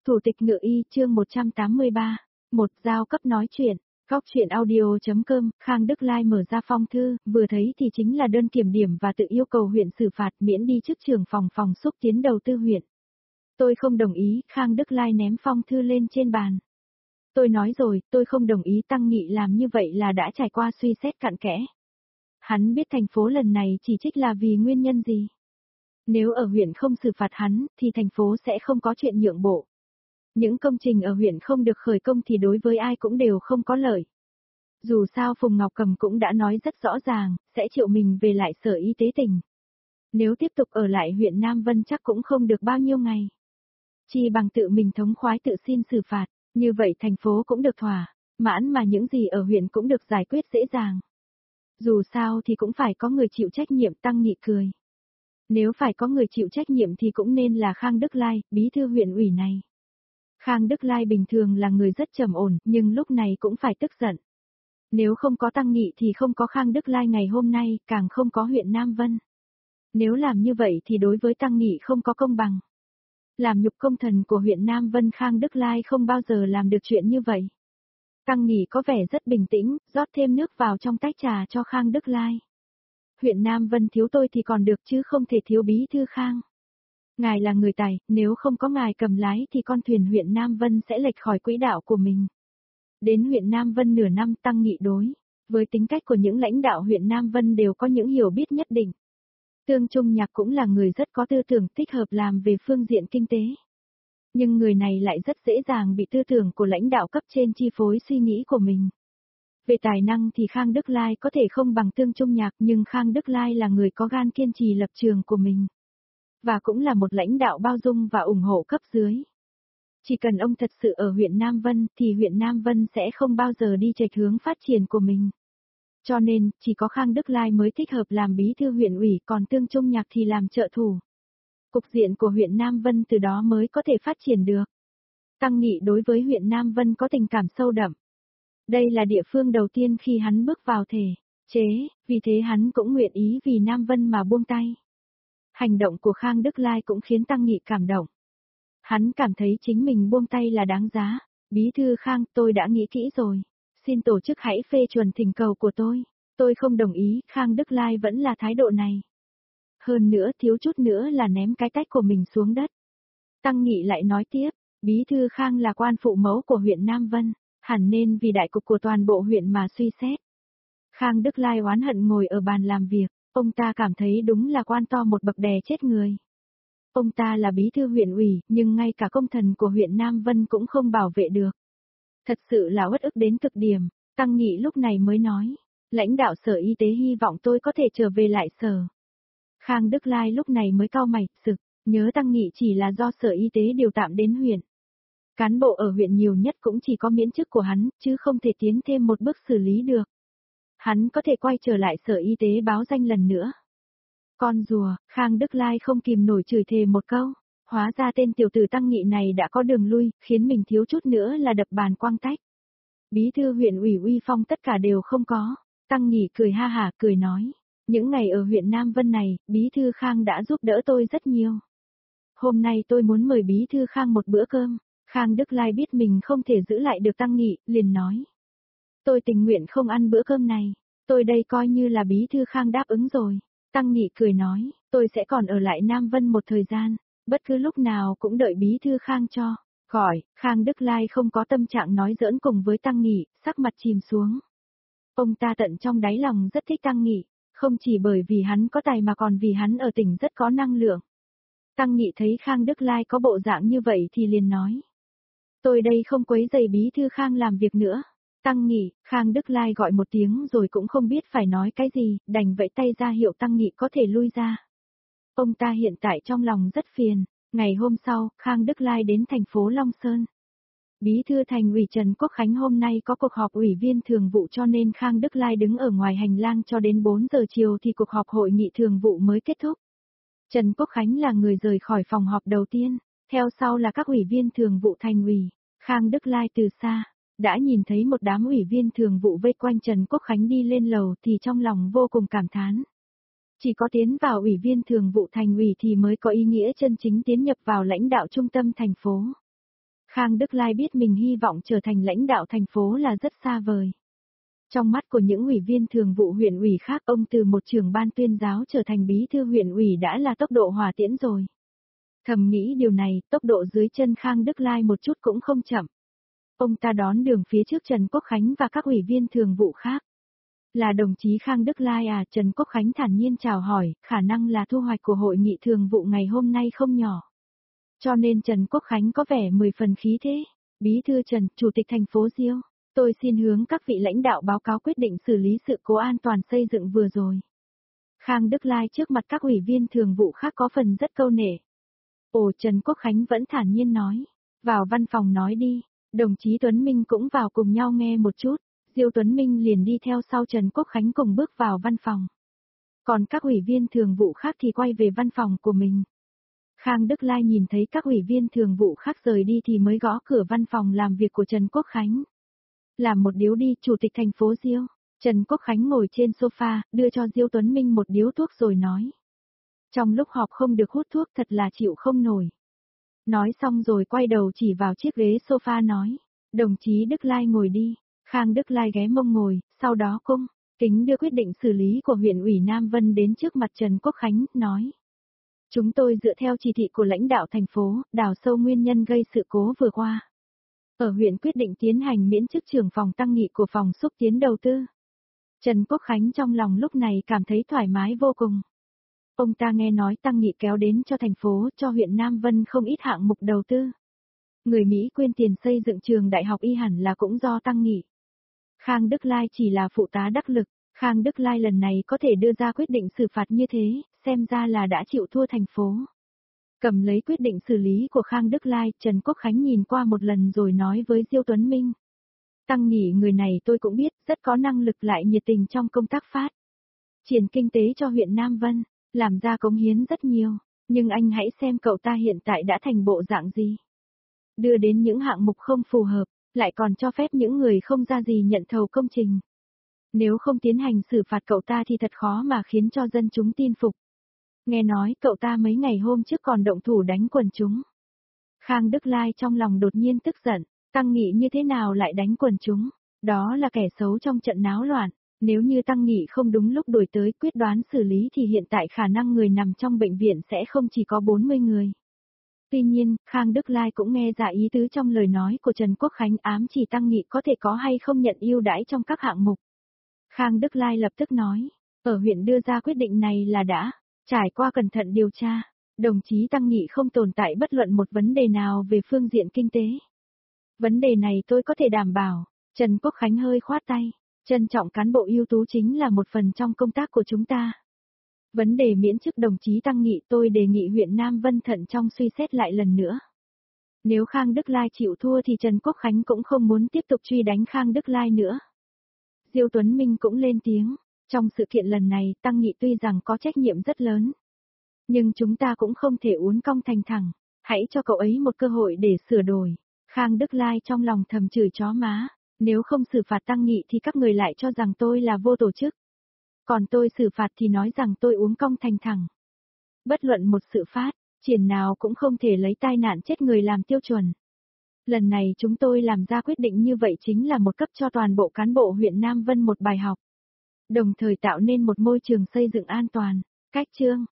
Thủ tịch Ngự Y chương 183. Một giao cấp nói chuyện. Góc chuyện audio.com. Khang Đức Lai mở ra phong thư, vừa thấy thì chính là đơn kiểm điểm và tự yêu cầu huyện xử phạt miễn đi chức trưởng phòng xúc tiến đầu tư huyện. Tôi không đồng ý. Khang Đức Lai ném phong thư lên trên bàn. Tôi nói rồi, tôi không đồng ý. Tăng Nghị làm như vậy là đã trải qua suy xét cặn kẽ. Hắn biết thành phố lần này chỉ trích là vì nguyên nhân gì. Nếu ở huyện không xử phạt hắn, thì thành phố sẽ không có chuyện nhượng bộ. Những công trình ở huyện không được khởi công thì đối với ai cũng đều không có lợi. Dù sao Phùng Ngọc Cầm cũng đã nói rất rõ ràng, sẽ triệu mình về lại Sở Y tế tỉnh. Nếu tiếp tục ở lại huyện Nam Vân chắc cũng không được bao nhiêu ngày. Chỉ bằng tự mình thống khoái tự xin xử phạt, như vậy thành phố cũng được thỏa mãn mà những gì ở huyện cũng được giải quyết dễ dàng. Dù sao thì cũng phải có người chịu trách nhiệm. Tăng Nghị cười. Nếu phải có người chịu trách nhiệm thì cũng nên là Khang Đức Lai, bí thư huyện ủy này. Khang Đức Lai bình thường là người rất trầm ổn, nhưng lúc này cũng phải tức giận. Nếu không có Tăng Nghị thì không có Khang Đức Lai ngày hôm nay, càng không có huyện Nam Vân. Nếu làm như vậy thì đối với Tăng Nghị không có công bằng. Làm nhục công thần của huyện Nam Vân, Khang Đức Lai không bao giờ làm được chuyện như vậy. Tăng Nghị có vẻ rất bình tĩnh, rót thêm nước vào trong tách trà cho Khang Đức Lai. Huyện Nam Vân thiếu tôi thì còn được chứ không thể thiếu bí thư Khang. Ngài là người tài, nếu không có ngài cầm lái thì con thuyền huyện Nam Vân sẽ lệch khỏi quỹ đạo của mình. Đến huyện Nam Vân nửa năm. Tăng Nghị đối với tính cách của những lãnh đạo huyện Nam Vân đều có những hiểu biết nhất định. Tương Trung Nhạc cũng là người rất có tư tưởng thích hợp làm về phương diện kinh tế. Nhưng người này lại rất dễ dàng bị tư tưởng của lãnh đạo cấp trên chi phối suy nghĩ của mình. Về tài năng thì Khang Đức Lai có thể không bằng Tương Trung Nhạc, nhưng Khang Đức Lai là người có gan kiên trì lập trường của mình. Và cũng là một lãnh đạo bao dung và ủng hộ cấp dưới. Chỉ cần ông thật sự ở huyện Nam Vân thì huyện Nam Vân sẽ không bao giờ đi chệch hướng phát triển của mình. Cho nên, chỉ có Khang Đức Lai mới thích hợp làm bí thư huyện ủy, còn Tương Trung Nhạc thì làm trợ thủ. Cục diện của huyện Nam Vân từ đó mới có thể phát triển được. Tăng Nghị đối với huyện Nam Vân có tình cảm sâu đậm. Đây là địa phương đầu tiên khi hắn bước vào thể chế, vì thế hắn cũng nguyện ý vì Nam Vân mà buông tay. Hành động của Khang Đức Lai cũng khiến Tăng Nghị cảm động. Hắn cảm thấy chính mình buông tay là đáng giá. Bí thư Khang, tôi đã nghĩ kỹ rồi. Xin tổ chức hãy phê chuẩn thỉnh cầu của tôi. Tôi không đồng ý. Khang Đức Lai vẫn là thái độ này. Hơn nữa, thiếu chút nữa là ném cái tách của mình xuống đất. Tăng Nghị lại nói tiếp, bí thư Khang là quan phụ mẫu của huyện Nam Vân, hẳn nên vì đại cục của toàn bộ huyện mà suy xét. Khang Đức Lai oán hận ngồi ở bàn làm việc. Ông ta cảm thấy đúng là quan to một bậc đè chết người. Ông ta là bí thư huyện ủy, nhưng ngay cả công thần của huyện Nam Vân cũng không bảo vệ được. Thật sự là uất ức đến cực điểm. Tăng Nghị lúc này mới nói, lãnh đạo Sở Y tế hy vọng tôi có thể trở về lại sở. Khang Đức Lai lúc này mới cau mày, sực, nhớ Tăng Nghị chỉ là do Sở Y tế điều tạm đến huyện. Cán bộ ở huyện nhiều nhất cũng chỉ có miễn chức của hắn, chứ không thể tiến thêm một bước xử lý được. Hắn có thể quay trở lại Sở Y tế báo danh lần nữa. Con rùa, Khang Đức Lai không kìm nổi chửi thề một câu. Hóa ra tên tiểu tử Tăng Nghị này đã có đường lui, khiến mình thiếu chút nữa là đập bàn quang tách. Bí thư huyện ủy uy phong tất cả đều không có. Tăng Nghị cười ha hả, cười nói. Những ngày ở huyện Nam Vân này, bí thư Khang đã giúp đỡ tôi rất nhiều. Hôm nay tôi muốn mời bí thư Khang một bữa cơm. Khang Đức Lai biết mình không thể giữ lại được Tăng Nghị, liền nói. Tôi tình nguyện không ăn bữa cơm này. Tôi đây coi như là bí thư Khang đáp ứng rồi. Tăng Nghị cười nói, tôi sẽ còn ở lại Nam Vân một thời gian, bất cứ lúc nào cũng đợi bí thư Khang cho. Gọi, Khang Đức Lai không có tâm trạng nói giỡn cùng với Tăng Nghị, sắc mặt chìm xuống. Ông ta tận trong đáy lòng rất thích Tăng Nghị, không chỉ bởi vì hắn có tài mà còn vì hắn ở tỉnh rất có năng lượng. Tăng Nghị thấy Khang Đức Lai có bộ dạng như vậy thì liền nói. Tôi đây không quấy rầy bí thư Khang làm việc nữa. Tăng Nghị, Khang Đức Lai gọi một tiếng rồi cũng không biết phải nói cái gì, đành vẫy tay ra hiệu Tăng Nghị có thể lui ra. Ông ta hiện tại trong lòng rất phiền. Ngày hôm sau, Khang Đức Lai đến thành phố Long Sơn. Bí thư thành ủy Trần Quốc Khánh hôm nay có cuộc họp ủy viên thường vụ cho nên Khang Đức Lai đứng ở ngoài hành lang cho đến 4 giờ chiều thì cuộc họp hội nghị thường vụ mới kết thúc. Trần Quốc Khánh là người rời khỏi phòng họp đầu tiên, theo sau là các ủy viên thường vụ thành ủy. Khang Đức Lai từ xa đã nhìn thấy một đám ủy viên thường vụ vây quanh Trần Quốc Khánh đi lên lầu thì trong lòng vô cùng cảm thán. Chỉ có tiến vào ủy viên thường vụ thành ủy thì mới có ý nghĩa chân chính tiến nhập vào lãnh đạo trung tâm thành phố. Khang Đức Lai biết mình hy vọng trở thành lãnh đạo thành phố là rất xa vời. Trong mắt của những ủy viên thường vụ huyện ủy khác, ông từ một trưởng ban tuyên giáo trở thành bí thư huyện ủy đã là tốc độ hỏa tiễn rồi. Thầm nghĩ điều này, tốc độ dưới chân Khang Đức Lai một chút cũng không chậm. Ông ta đón đường phía trước Trần Quốc Khánh và các ủy viên thường vụ khác. Là đồng chí Khang Đức Lai à? Trần Quốc Khánh thản nhiên chào hỏi, khả năng là thu hoạch của hội nghị thường vụ ngày hôm nay không nhỏ. Cho nên Trần Quốc Khánh có vẻ 10 phần khí thế. Bí thư Trần, Chủ tịch thành phố Diêu, tôi xin hướng các vị lãnh đạo báo cáo quyết định xử lý sự cố an toàn xây dựng vừa rồi. Khang Đức Lai trước mặt các ủy viên thường vụ khác có phần rất câu nể. Ồ, Trần Quốc Khánh vẫn thản nhiên nói. Vào văn phòng nói đi. Đồng chí Tuấn Minh cũng vào cùng nhau nghe một chút. Diêu Tuấn Minh liền đi theo sau Trần Quốc Khánh cùng bước vào văn phòng. Còn các ủy viên thường vụ khác thì quay về văn phòng của mình. Khang Đức Lai nhìn thấy các ủy viên thường vụ khác rời đi thì mới gõ cửa văn phòng làm việc của Trần Quốc Khánh. Làm một điếu đi, Chủ tịch thành phố Diêu. Trần Quốc Khánh ngồi trên sofa, đưa cho Diêu Tuấn Minh một điếu thuốc rồi nói. Trong lúc họp không được hút thuốc thật là chịu không nổi. Nói xong rồi quay đầu chỉ vào chiếc ghế sofa nói. Đồng chí Đức Lai ngồi đi. Khang Đức Lai ghé mông ngồi, sau đó cung kính đưa quyết định xử lý của huyện ủy Nam Vân đến trước mặt Trần Quốc Khánh, nói. Chúng tôi dựa theo chỉ thị của lãnh đạo thành phố, đào sâu nguyên nhân gây sự cố vừa qua. Ở huyện quyết định tiến hành miễn chức trưởng phòng tăng nghị của phòng xúc tiến đầu tư. Trần Quốc Khánh trong lòng lúc này cảm thấy thoải mái vô cùng. Ông ta nghe nói tăng nghị kéo đến cho thành phố, cho huyện Nam Vân không ít hạng mục đầu tư. Người Mỹ quyên tiền xây dựng trường đại học y hẳn là cũng do tăng nghị. Khang Đức Lai chỉ là phụ tá đắc lực, Khang Đức Lai lần này có thể đưa ra quyết định xử phạt như thế, xem ra là đã chịu thua thành phố. Cầm lấy quyết định xử lý của Khang Đức Lai, Trần Quốc Khánh nhìn qua một lần rồi nói với Diêu Tuấn Minh. Tăng nghị người này tôi cũng biết, rất có năng lực lại nhiệt tình trong công tác phát triển kinh tế cho huyện Nam Vân, làm ra cống hiến rất nhiều, nhưng anh hãy xem cậu ta hiện tại đã thành bộ dạng gì. Đưa đến những hạng mục không phù hợp, lại còn cho phép những người không ra gì nhận thầu công trình. Nếu không tiến hành xử phạt cậu ta thì thật khó mà khiến cho dân chúng tin phục. Nghe nói cậu ta mấy ngày hôm trước còn động thủ đánh quần chúng. Khang Đức Lai trong lòng đột nhiên tức giận, Tăng Nghị như thế nào lại đánh quần chúng, đó là kẻ xấu trong trận náo loạn. Nếu như Tăng Nghị không đúng lúc đuổi tới quyết đoán xử lý thì hiện tại khả năng người nằm trong bệnh viện sẽ không chỉ có 40 người. Tuy nhiên, Khang Đức Lai cũng nghe ra ý tứ trong lời nói của Trần Quốc Khánh, ám chỉ Tăng Nghị có thể có hay không nhận ưu đãi trong các hạng mục. Khang Đức Lai lập tức nói, ở huyện đưa ra quyết định này là đã trải qua cẩn thận điều tra, đồng chí Tăng Nghị không tồn tại bất luận một vấn đề nào về phương diện kinh tế. Vấn đề này tôi có thể đảm bảo. Trần Quốc Khánh hơi khoát tay, trân trọng cán bộ ưu tú chính là một phần trong công tác của chúng ta. Vấn đề miễn chức đồng chí Tăng Nghị tôi đề nghị huyện Nam Vân thận trọng suy xét lại lần nữa. Nếu Khang Đức Lai chịu thua thì Trần Quốc Khánh cũng không muốn tiếp tục truy đánh Khang Đức Lai nữa. Diêu Tuấn Minh cũng lên tiếng, trong sự kiện lần này Tăng Nghị tuy rằng có trách nhiệm rất lớn. Nhưng chúng ta cũng không thể uốn cong thành thẳng, hãy cho cậu ấy một cơ hội để sửa đổi. Khang Đức Lai trong lòng thầm chửi chó má, nếu không xử phạt Tăng Nghị thì các người lại cho rằng tôi là vô tổ chức. Còn tôi xử phạt thì nói rằng tôi uốn cong thành thẳng. Bất luận một sự phát triển nào cũng không thể lấy tai nạn chết người làm tiêu chuẩn. Lần này chúng tôi làm ra quyết định như vậy chính là một cấp cho toàn bộ cán bộ huyện Nam Vân một bài học. Đồng thời tạo nên một môi trường xây dựng an toàn. Cách chương